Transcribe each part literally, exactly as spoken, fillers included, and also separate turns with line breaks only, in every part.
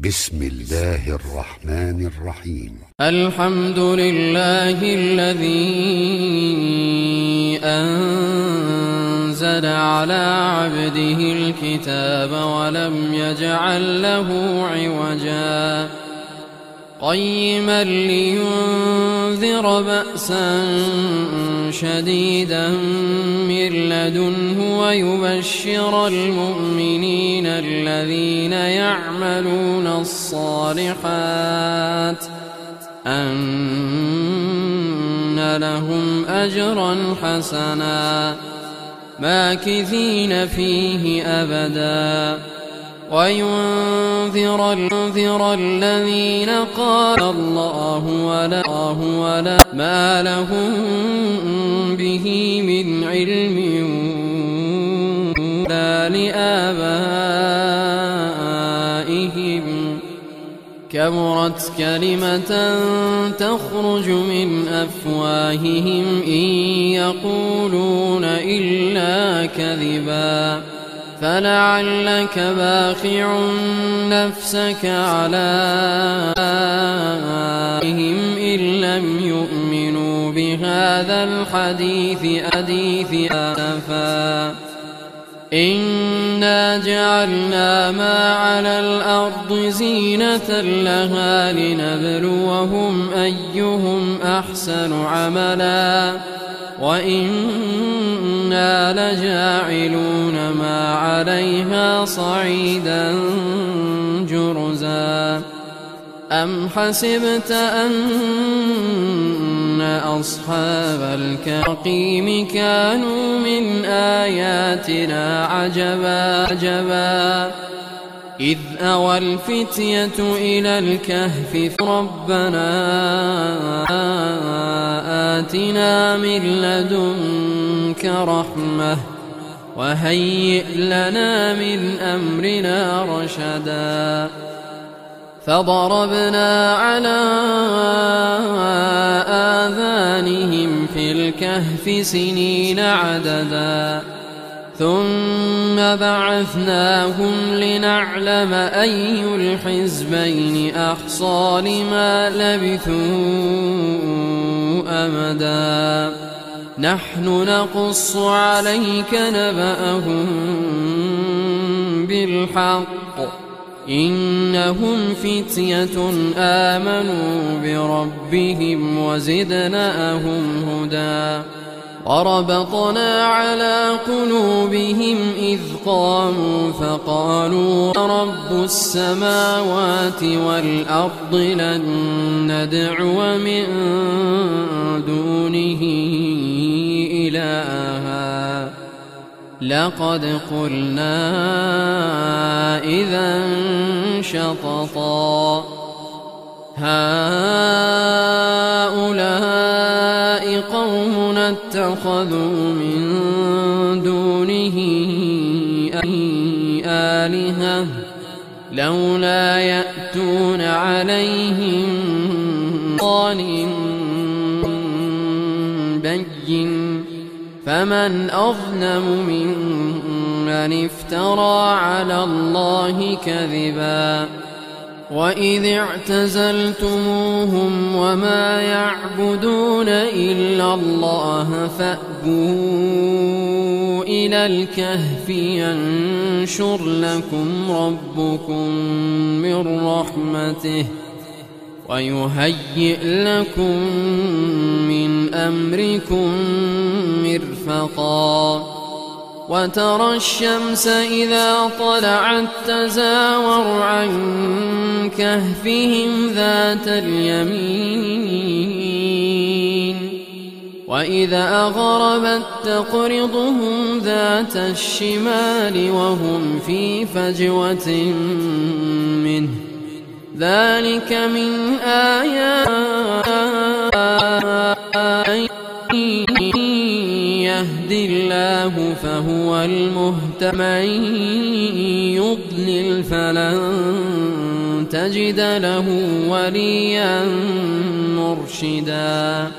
بسم الله الرحمن الرحيم.
الحمد لله الذي أنزل على عبده الكتاب ولم يجعل له عوجا قيما لينذر بأسا شديدا من لدنه ويبشر المؤمنين الذين يعملون الصالحات أن لهم أجرا حسنا ماكثين فيه أبدا وينذر الذين قال الله ولا, ولا ما لهم به من علم ولا لآبائهم كبرت كلمة تخرج من أفواههم إن يقولون إلا كذبا فلعلك باخع نفسك على آثارهم إن لم يؤمنوا بهذا الحديث أحديث آسفا إنا جعلنا ما على الأرض زينة لها لنبلوهم أيهم أحسن عملا وإنا لجاعلون ما عليها صعيدا جرزا أم حسبت أن أصحاب الكهف كانوا من آياتنا عجبا عجبا إذ أوى الفتية إلى الكهف ربنا آتنا من لدنك رحمة وهيئ لنا من أمرنا رشدا فضربنا على آذانهم في الكهف سنين عددا ثم بعثناهم لنعلم أي الحزبين أحصى لما لبثوا أمدا نحن نقص عليك نبأهم بالحق إنهم فتية آمنوا بربهم وزدناهم هدى وربطنا على قلوبهم إذ قاموا فقالوا رب السماوات والأرض لن ندعو من دونه إلها لقد قلنا إذا شططا هؤلاء قوم اتخذوا من دونه آلهة لولا يأتون عليهم بسلطان بين فمن أظلم ممن افترى على الله كذبا وإذ اعتزلتموهم وما يعبدون إلا الله فأووا إلى الكهف ينشر لكم ربكم من رحمته ويهيئ لكم من أمركم مرفقا وترى الشمس إذا طلعت تزاور عن كهفهم ذات اليمين وإذا أغربت تقرضهم ذات الشمال وهم في فجوة منه ذلك من آيات يهدي الله فهو المهتد من يضلل فلن تجد له وليا مرشدا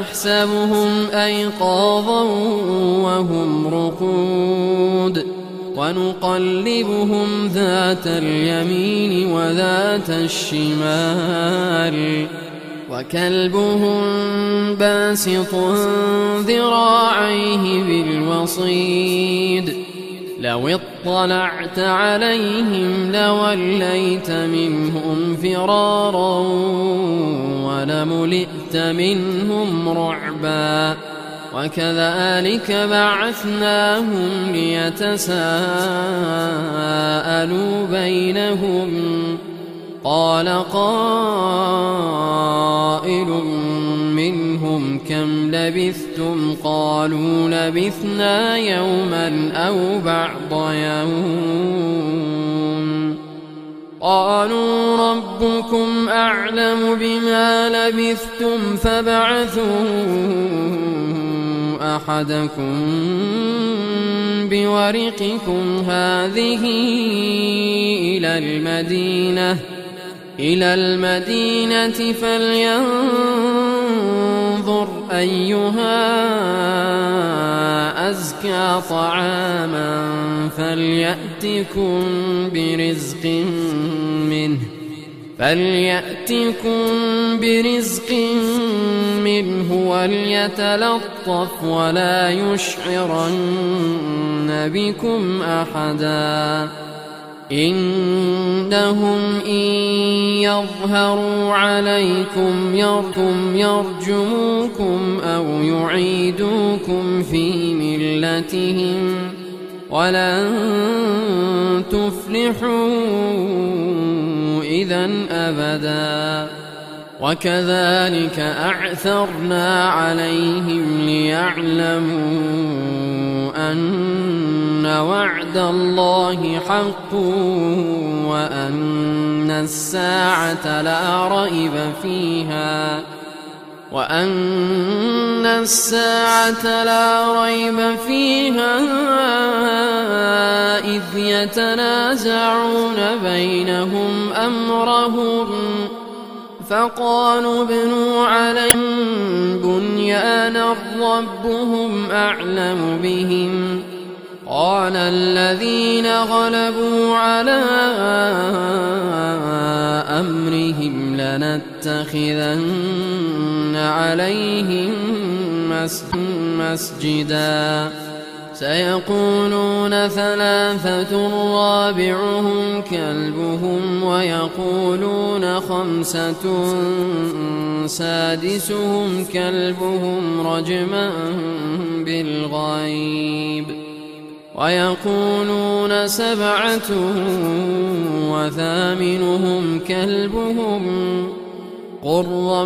وتحسبهم أيقاظا وهم رقود ونقلبهم ذات اليمين وذات الشمال وكلبهم باسط ذراعيه بالوصيد لو اطلعت عليهم لوليت منهم فرارا ولملئت منهم رعبا وكذلك بعثناهم ليتساءلوا بينهم قال قائل منهم كم لبثتم قالوا لبثنا يوما أو بعض يوم قالوا ربكم أعلم بما لبثتم فابعثوا أحدكم بورقكم هذه إلى المدينة إلى المدينة فلينظر أيها أزكى طعاما فليأتكم برزق منه فليأتكم برزق منه وليتلطف ولا يشعرن بكم أحدا إنهم إن يظهروا عليكم يركم يرجموكم أو يعيدوكم في ملتهم ولن تفلحوا إذا أبدا وكذلك أعثرنا عليهم ليعلموا أن وعد الله حق وأن الساعة لا ريب فيها وأن الساعة لا ريب فيها إذ يتنازعون بينهم أمرهم فقالوا ابنوا عليهم بنيانا ربهم أعلم بهم قال الذين غلبوا على أمرهم لنتخذن عليهم مسجدا سيقولون ثلاثة رابعهم كلبهم ويقولون خمسة سادسهم كلبهم رجما بالغيب ويقولون سبعة وثامنهم كلبهم قل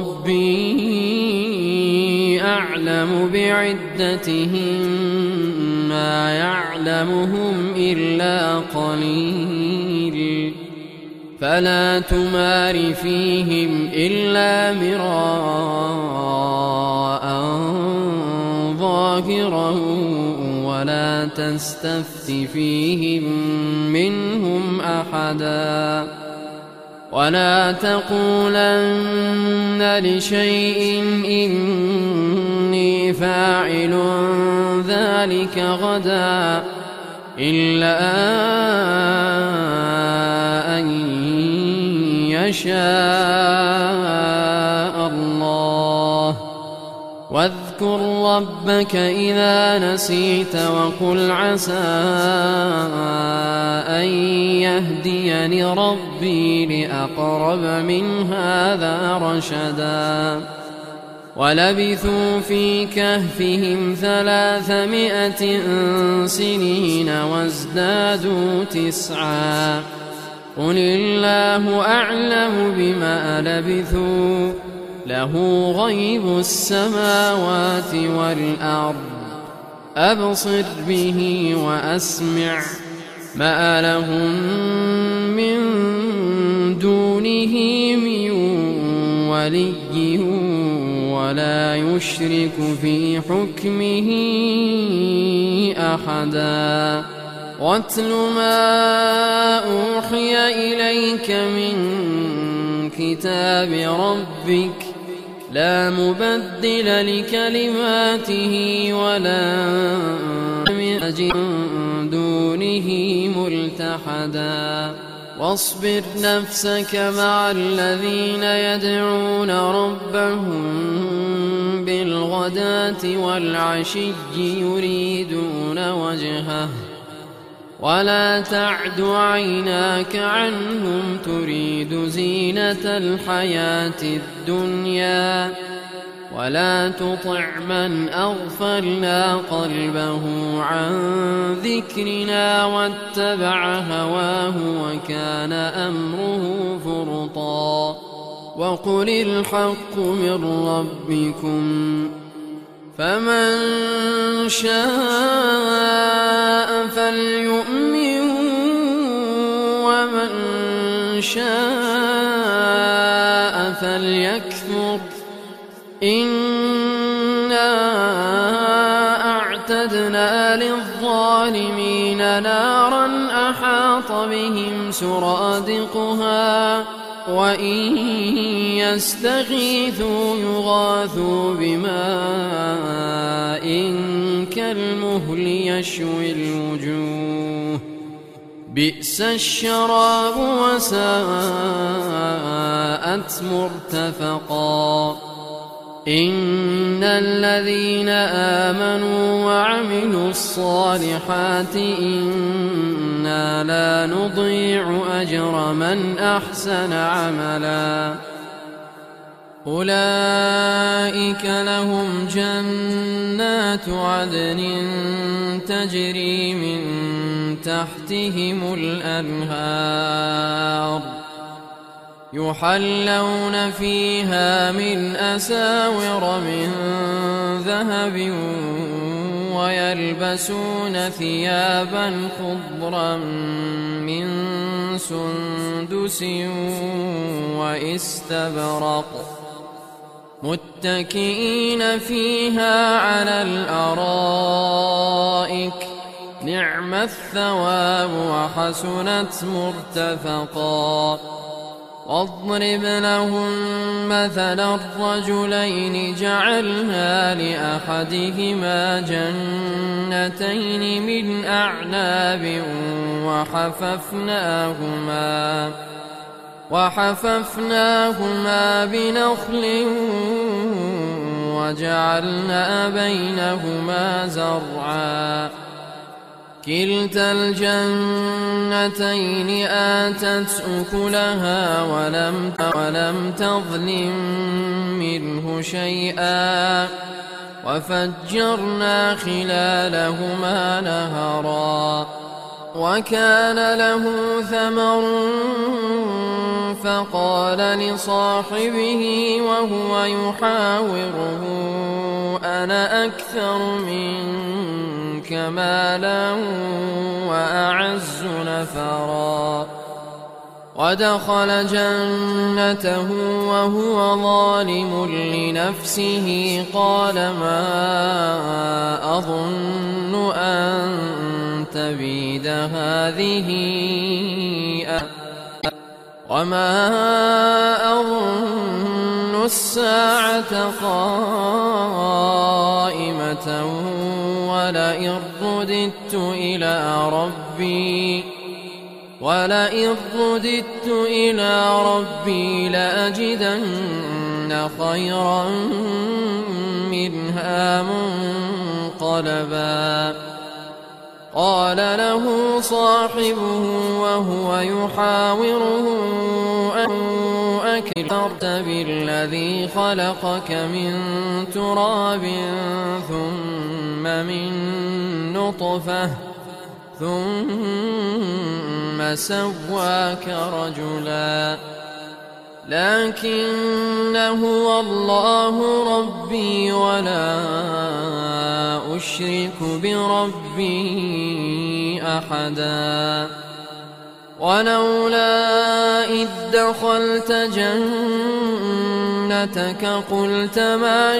ربي أعلم بعدتهم ما يعلمهم إلا قليل فلا تمار فيهم إلا مراء ظاهرا ولا تستفت فيهم منهم أحدا ولا تقولن لشيء إني فاعل ذلك غدا إلا أن يشاء الله واذكر ربك إذا نسيت وقل عسى أن يهديني ربي لأقرب من هذا رشدا ولبثوا في كهفهم ثلاثمائة سنين وازدادوا تسعا قل الله أعلم بما لبثوا له غيب السماوات والأرض أبصر به وأسمع ما لهم من دونه من ولي ولا يشرك في حكمه أحدا واتل ما أوحي إليك من كتاب ربك لا مبدل لكلماته ولا من دونه ملتحدا واصبر نفسك مع الذين يدعون ربهم بالغداة والعشي يريدون وجهه ولا تعد عيناك عنهم تريد زينة الحياة الدنيا ولا تطع من أغفلنا قلبه عن ذكرنا واتبع هواه وكان أمره فرطا وقل الحق من ربكم فمن شاء فليؤمن ومن شاء فليكفر إنا أعتدنا للظالمين نارا أحاط بهم سرادقها وإن يستغيثوا يغاثوا بماء كالمهل يشوي الوجوه بئس الشراب وساءت مرتفقا إن الذين آمنوا وعملوا الصالحات إنا لا نضيع أجر من أحسن عملا أولئك لهم جنات عدن تجري من تحتهم الأنهار يحلون فيها من أساور من ذهب ويلبسون ثيابا خضرا من سندس واستبرق متكئين فيها على الأرائك نعم الثواب وحسنت مرتفقا واضرب لهم مثلا الرجلين جعلنا لأحدهما جنتين من أعناب وحففناهما وحففناهما بنخل وجعلنا بينهما زرعا كلتا الجنتين آتت أكلها ولم ولم تظلم منه شيئا وفجرنا خلالهما نهرا وكان له ثمر فقال لصاحبه وهو يحاوره أنا أكثر منك مالا وأعز نفرا ودخل جنته وهو ظالم لنفسه قال ما أظن أن تبيد هذه وما أظن الساعة قائمة ولئن رددت إلى ربي ولئن رددت إلى ربي لأجدن خيرا منها منقلبا قال له صاحبه وهو يحاوره أكفرت بالذي خلقك من تراب ثم من نطفة ثم سواك رجلا لكن هو الله ربي ولا أشرك بربي أحدا ولولا إذ دخلت جنتك قلت ما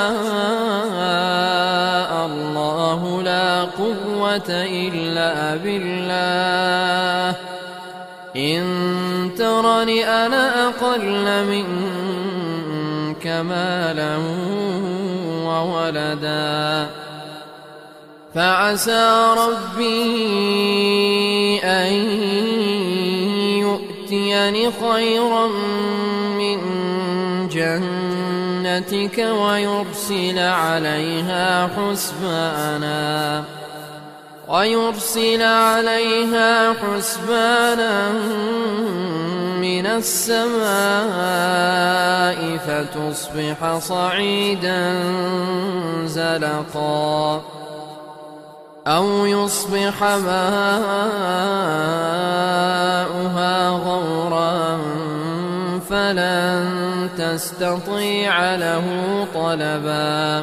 شاء الله لا قوة إلا بالله إن ترني أنا أقل منك مالا وولدا فعسى ربي أن يؤتيني خيرا من جنتك ويرسل عليها حسبانا ويرسل عليها حسبانا من السماء فتصبح صعيدا زلقا أو يصبح ماؤها غورا فلن تستطيع له طلبا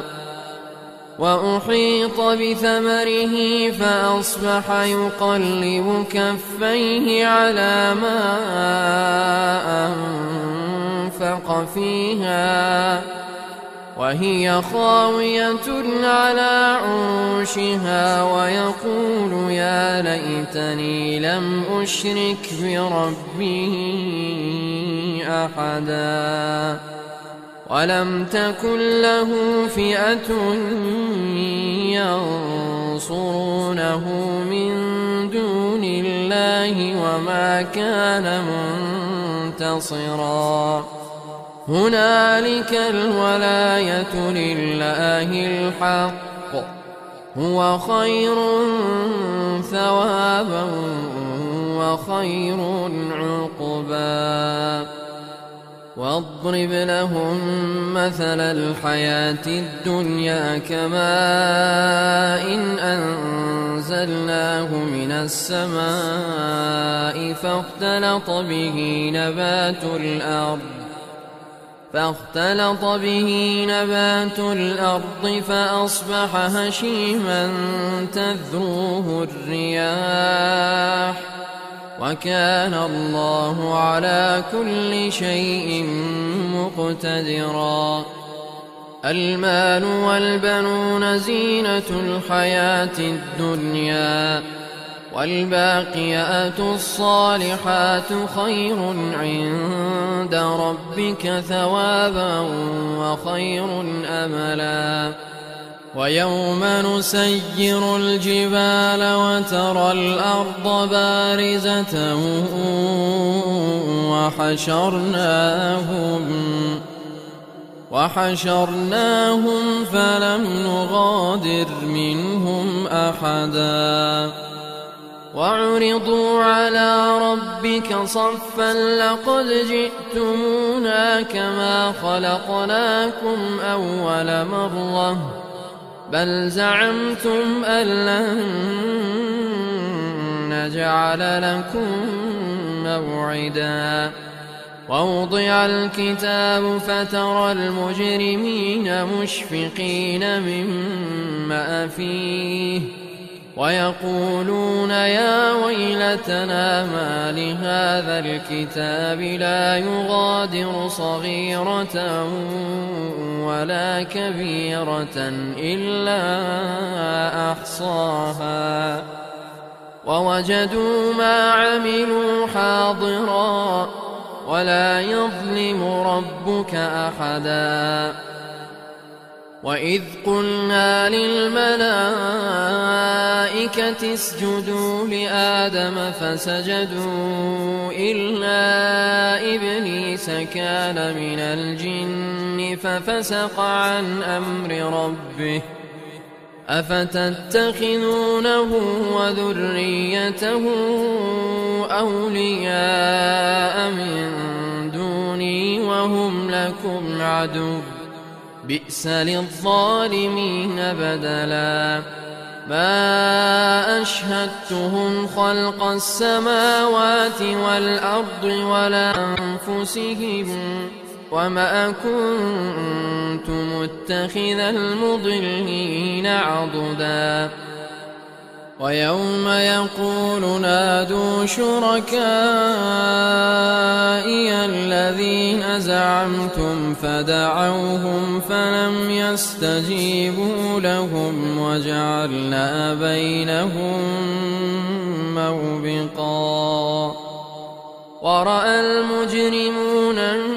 وأحيط بثمره فأصبح يقلب كفيه على ما أنفق فيها وهي خاوية على عروشها ويقول يا ليتني لم أشرك بربي أحدا ولم تكن له فئة ينصرونه من دون الله وما كان منتصرا هنالك الولاية لله الحق هو خير ثوابا وخير عقبا واضرب لهم مثل الحياة الدنيا كماء إن أنزلناه من السماء فاختلط به نبات الأرض فاختلط به نبات الأرض فأصبح هشيما تذروه الرياح وكان الله على كل شيء مقتدرا المال والبنون زينة الحياة الدنيا والباقيات الصالحات خير عند ربك ثوابا وخير أملا ويوم نسير الجبال وترى الأرض بارزة وحشرناهم وحشرناهم فلم نغادر منهم أحدا وعرضوا على ربك صفا لقد جئتمونا كما خلقناكم أول مرة بل زعمتم أن لن نجعل لكم موعدا ووضع الكتاب فترى المجرمين مشفقين مما فيه ويقولون يا ويلتنا ما لهذا الكتاب لا يغادر صغيرة ولا كبيرة إلا أحصاها ووجدوا ما عملوا حاضرا ولا يظلم ربك أحدا وإذ قلنا للملائكة اسجدوا لآدم فسجدوا إلا إبليس كان من الجن ففسق عن أمر ربه أفتتخذونه وذريته أولياء من دوني وهم لكم عدو بئس للظالمين بدلا ما أشهدتهم خلق السماوات والأرض ولا أنفسهم وما كنت متخذ المضلين عضدا ويوم يقول نادوا شركائي الذين زعمتم فدعوهم فلم يستجيبوا لهم وجعلنا بينهم موبقا ورأى المجرمون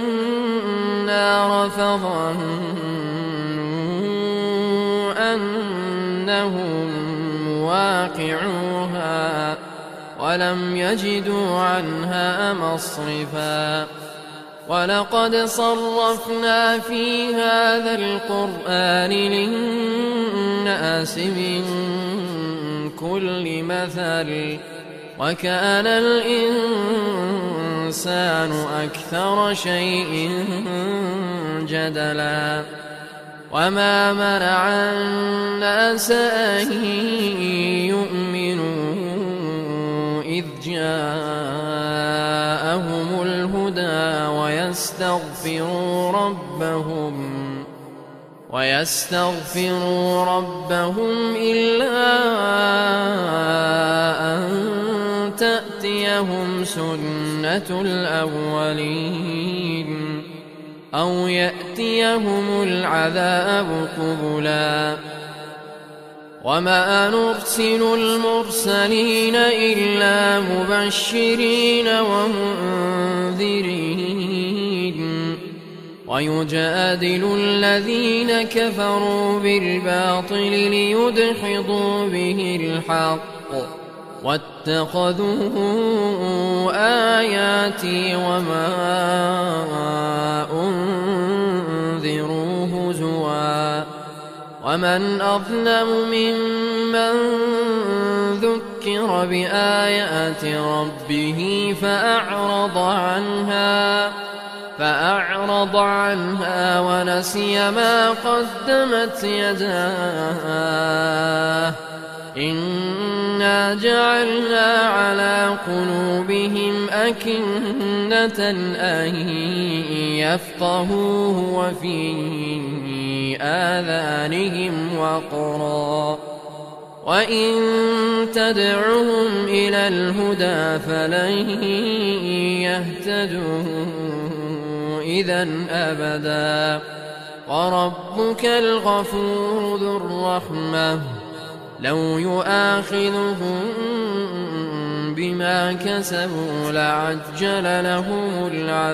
النار فظنوا أنهم واقعوها ولم يجدوا عنها مصرفا ولقد صرفنا في هذا القرآن للناس من كل مثل وكان الإنسان أكثر شيء جدلا وما منع الناس أن يؤمنوا إذ جاءهم الهدى ويستغفروا ربهم ويستغفروا ربهم إلا أن تأتيهم سنة الأولين أو يأتيهم العذاب قبلا وما نرسل المرسلين إلا مبشرين ومنذرين ويجادل الذين كفروا بالباطل ليدحضوا به الحق واتخذوا آياتي وما أنذروا هزوا ومن أظلم ممن ذكر بآيات ربه فأعرض عنها فأعرض عنها ونسي ما قدمت يداه إنا جعلنا على قلوبهم أكنة أن يفقهوه وفي آذانهم وقرا وإن تدعهم إلى الهدى فلن يهتدوا إذن أبدا وربك الغفور ذو الرحمة لو يؤاخذهم بما كسبوا لعجل لهم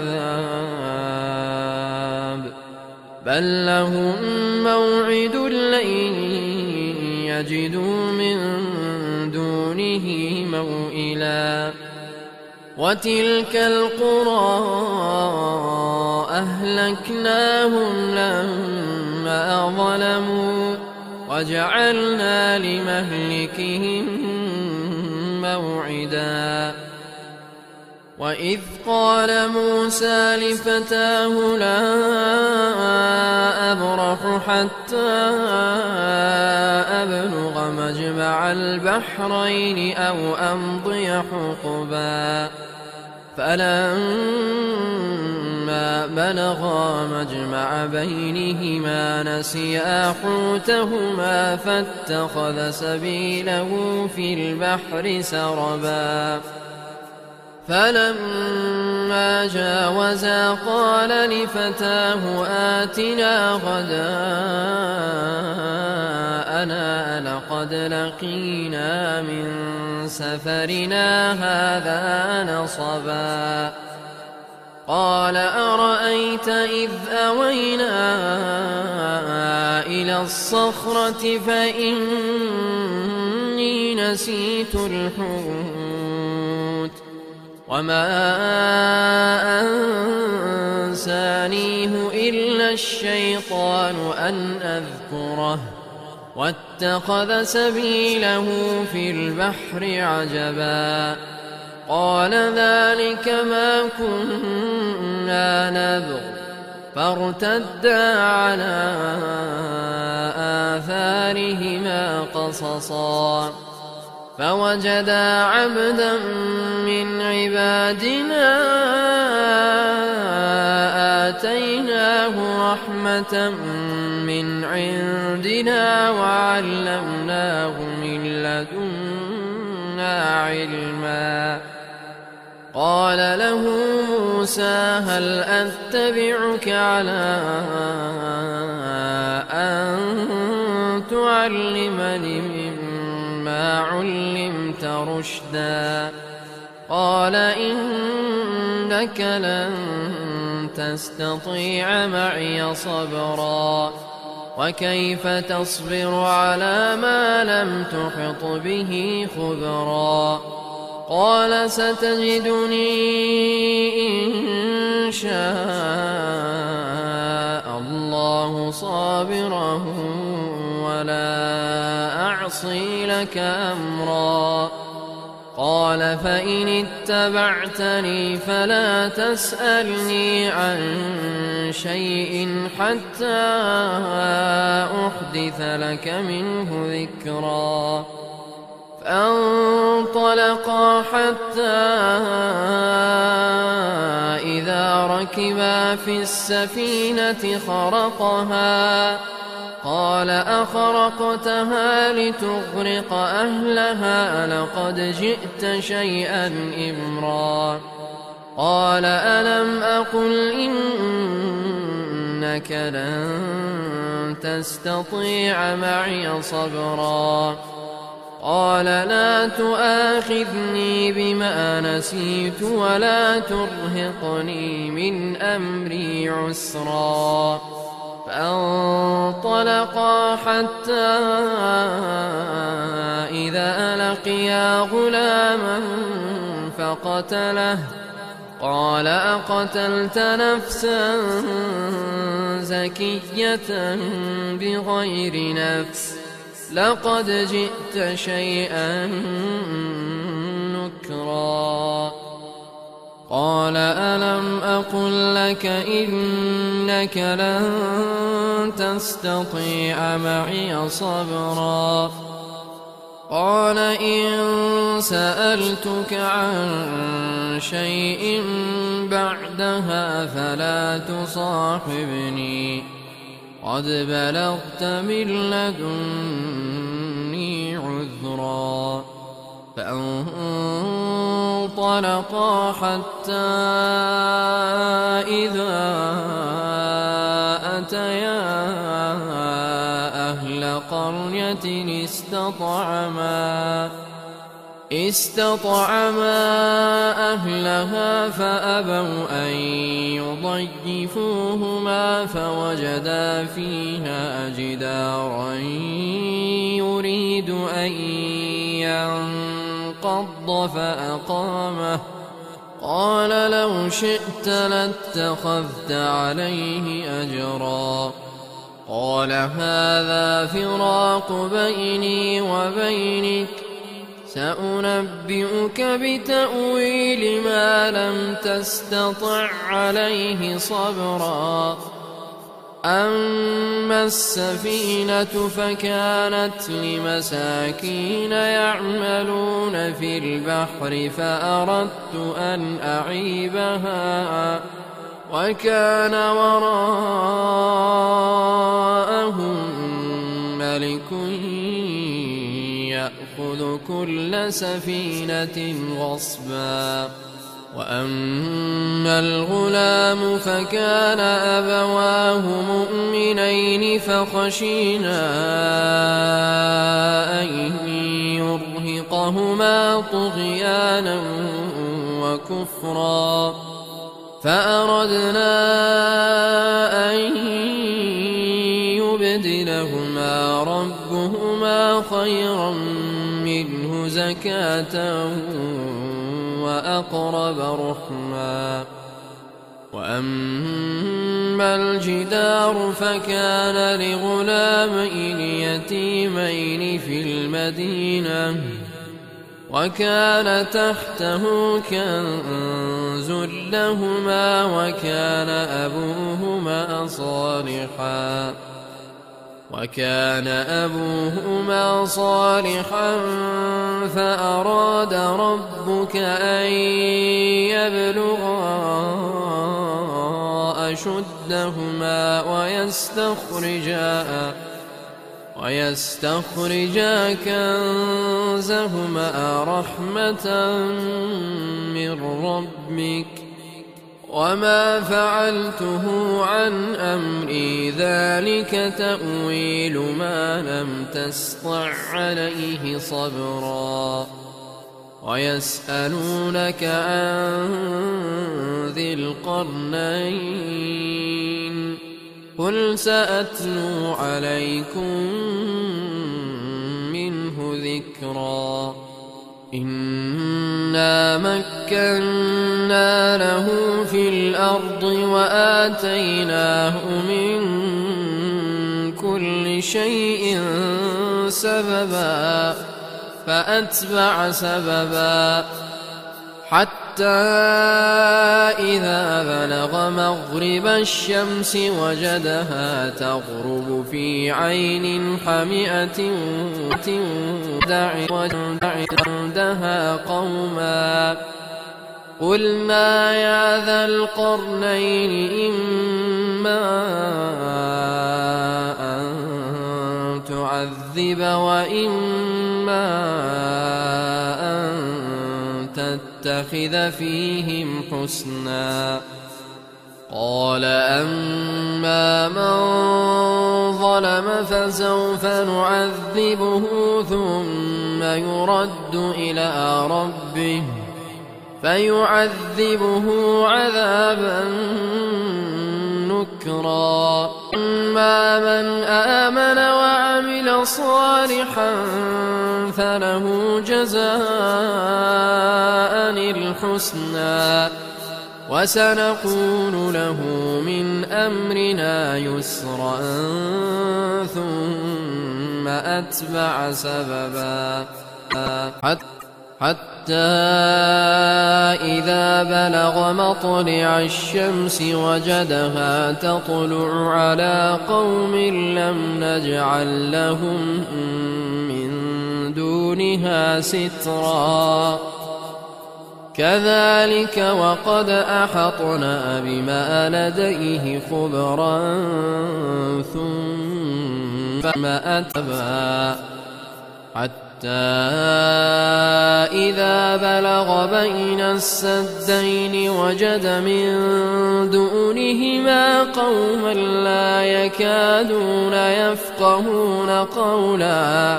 العذاب بل لهم موعد لن يجدوا من دونه موئلا وتلك القرى أهلكناهم لما ظلموا وجعلنا لمهلكهم موعدا وإذ قال موسى لفتاه لا أبرح حتى أبلغ مجمع البحرين أو أمضي حقبا فلما بلغا مجمع بينهما نسيا حوتهما فاتخذ سبيله في البحر سربا فلما جاوزا قال لفتاه آتنا غداءنا لقد لقينا من سفرنا هذا نصبا قال أرأيت إذ أوينا إلى الصخرة فإني نسيت الحوت وما أنسانيه إلا الشيطان أن أذكره واتخذ سبيله في البحر عجبا قال ذلك ما كنا نبغ فارتدا على آثارهما قصصا فوجدا عبدا من عبادنا آتيناه رحمة من عندنا وعلمناه من لدنا علما قال له موسى هل أتبعك على أن تعلمني مما علمت رشدا قال إنك لن تستطيع معي صبرا وكيف تصبر على ما لم تحط به خبرا قال ستجدني إن شاء الله صابرا ولا أعصي لك أمرا قال فإن اتبعتني فلا تسألني عن شيء حتى أحدث لك منه ذكرا فانطلقا حتى إذا ركبا في السفينة خرقها قال أخرقتها لتغرق أهلها لقد جئت شيئا إمرا قال ألم أقل إنك لن تستطيع معي صبرا قال لا تؤاخذني بما نسيت ولا ترهقني من أمري عسرا فانطلقا حتى إذا لقيا غلاما فقتله قال أقتلت نفسا زكية بغير نفس لقد جئت شيئا نكرا قال ألم أقل لك إنك لن تستطيع معي صبرا قال إن سألتك عن شيء بعدها فلا تصاحبني قد بلغت من لدني عذرا فانطلقا حتى إذا أتيا أهل قرية استطعما استطعما أهلها فأبوا أن يضيفوهما فوجدا فيها جدارا يريد أن ينقض فأقامه قال لو شئت لاتخذت عليه أجرا قال هذا فراق بيني وبينك سأنبئك بتأويل ما لم تستطع عليه صبرا أما السفينة فكانت لمساكين يعملون في البحر فأردت أن أعيبها وكان وراءهم ملك يأخذ كل سفينة غصبا وأما الغلام فكان أبواه مؤمنين فخشينا أن يرهقهما طغيانا وكفرا فأردنا أن يبدلهما ربهما خيرا منه زكاة وأقرب رحما وأما الجدار فكان لغلامين يتيمين في المدينة وكان تحته كنز لهما وكان أبوهما صالحا وكان أبوهما صالحا فأراد ربك أن يبلغا أشدهما ويستخرجا ويستخرجا كنزهما رحمة من ربك وما فعلته عن أمري ذلك تأويل ما لم تسطع عليه صبرا ويسألونك عن ذي القرنين قل سأتلو عليكم منه ذكرا إنا مكنا له في الأرض وآتيناه من كل شيء سببا فأتبع سببا حتى إذا بلغ مغرب الشمس وجدها تغرب في عين حمئة عندها قوما قلنا يا ذا القرنين إما أن تعذب وإما أن تتخذ فيهم حسنا قال أما من ظلم فسوف نعذبه ثم يرد إلى ربه فيعذبه عذابا نكرا أما من آمن وعمل صالحا فله جزاء الحسنى وسنقول له من أمرنا يسرا ثم أتبع سببا حتى إذا بلغ مطلع الشمس وجدها تطلع على قوم لم نجعل لهم من دونها سترا كذلك وقد أحطنا بما لديه خبرا ثم أتبع حتى إذا بلغ بين السدين وجد من دونهما قوما لا يكادون يفقهون قولا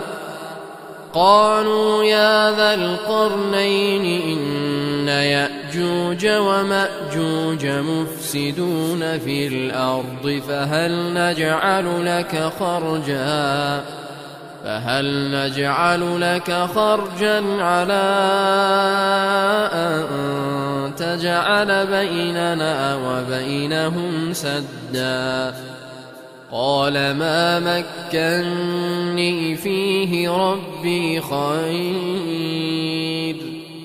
قالوا يا ذا القرنين إن يأجوج ومأجوج مفسدون في الأرض فهل نجعل لك خرجا فهل نجعل لك خرجا على أن تجعل بيننا وبينهم سدا قال ما مكني فيه ربي خير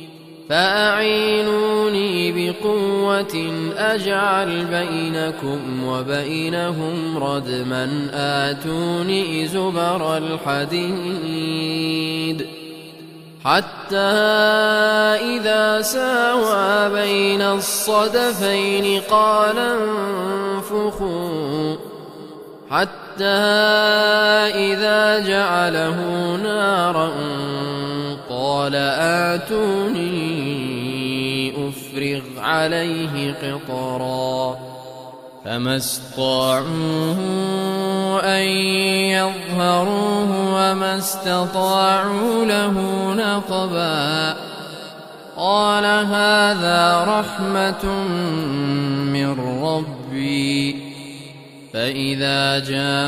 فأعينوني بقوة أجعل بينكم وبينهم ردما آتوني زبر الحديد حتى إذا ساوى بين الصدفين قال انفخوا حتى إذا جعله نارا قال آتوني أفرغ عليه قطرا فما استطاعوا أن يظهروه وما استطاعوا له نقبا قال هذا رحمة من ربي فإذا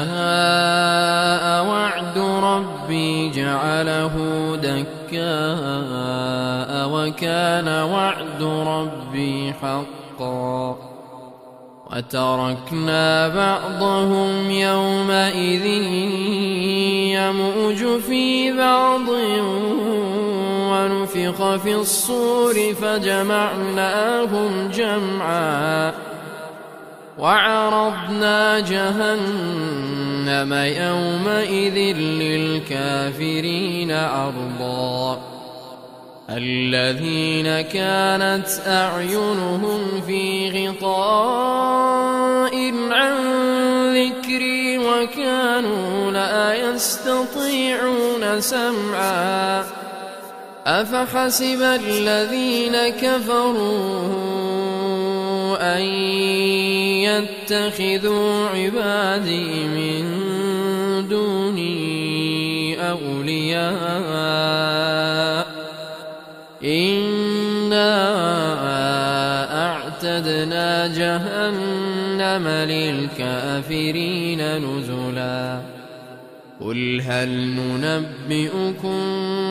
جاء وعد ربي جعله دكاء وكان وعد ربي حقا وتركنا بعضهم يومئذ يموج في بعض ونفخ في الصور فجمعناهم جمعا وعرضنا جهنم يومئذ للكافرين عرضا الذين كانت أعينهم في غطاء عن ذكري وكانوا لا يستطيعون سمعا أفحسب الذين كفروا أن يتخذوا عبادي من دوني أولياء إنا وأعتدنا جهنم للكافرين نزلا قل هل ننبئكم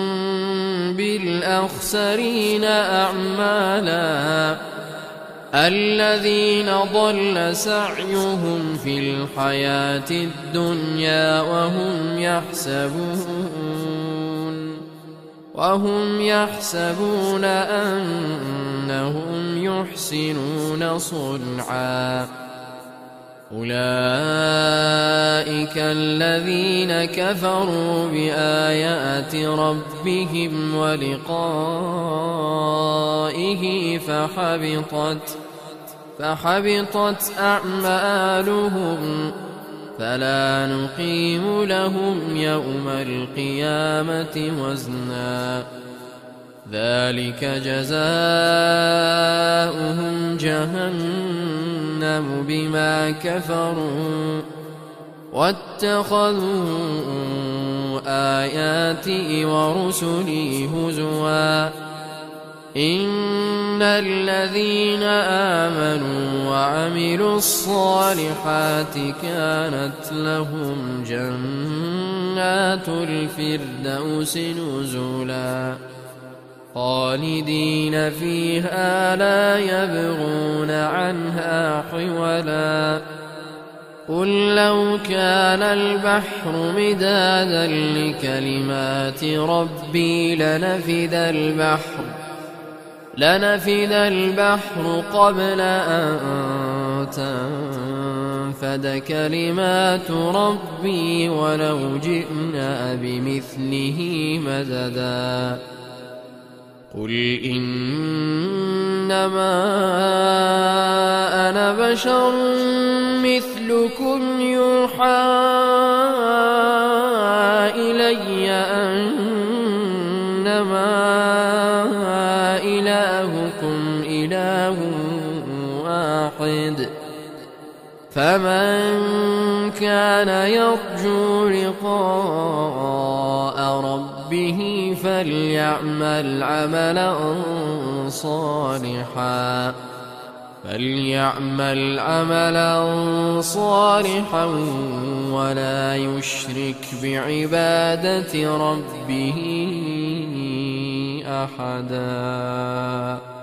بالأخسرين أعمالا الذين ضل سعيهم في الحياة الدنيا وهم يحسبون وهم يحسبون أنهم يحسنون صنعا أولئك الذين كفروا بآيات ربهم ولقائه فحبطت فحبطت أعمالهم فلا نقيم لهم يوم القيامة وزنا ذلك جزاؤهم جهنم بما كفروا واتخذوا آياتي ورسلي هزوا إن الذين آمنوا وعملوا الصالحات كانت لهم جنات الفردوس نزلا خالدين فيها لا يبغون عنها حولا قل لو كان البحر مدادا لكلمات ربي لنفد البحر لنفد البحر قبل أن تنفد كلمات ربي ولو جئنا بمثله مددا قل إنما أنا بشر مثلكم يوحى إلي أنما إلهكم إله واحد فمن كان يرجو لقاء ربه فليعمل عملا صالحا فليعمل عملا صالحا ولا يشرك بعبادة ربه أحدا.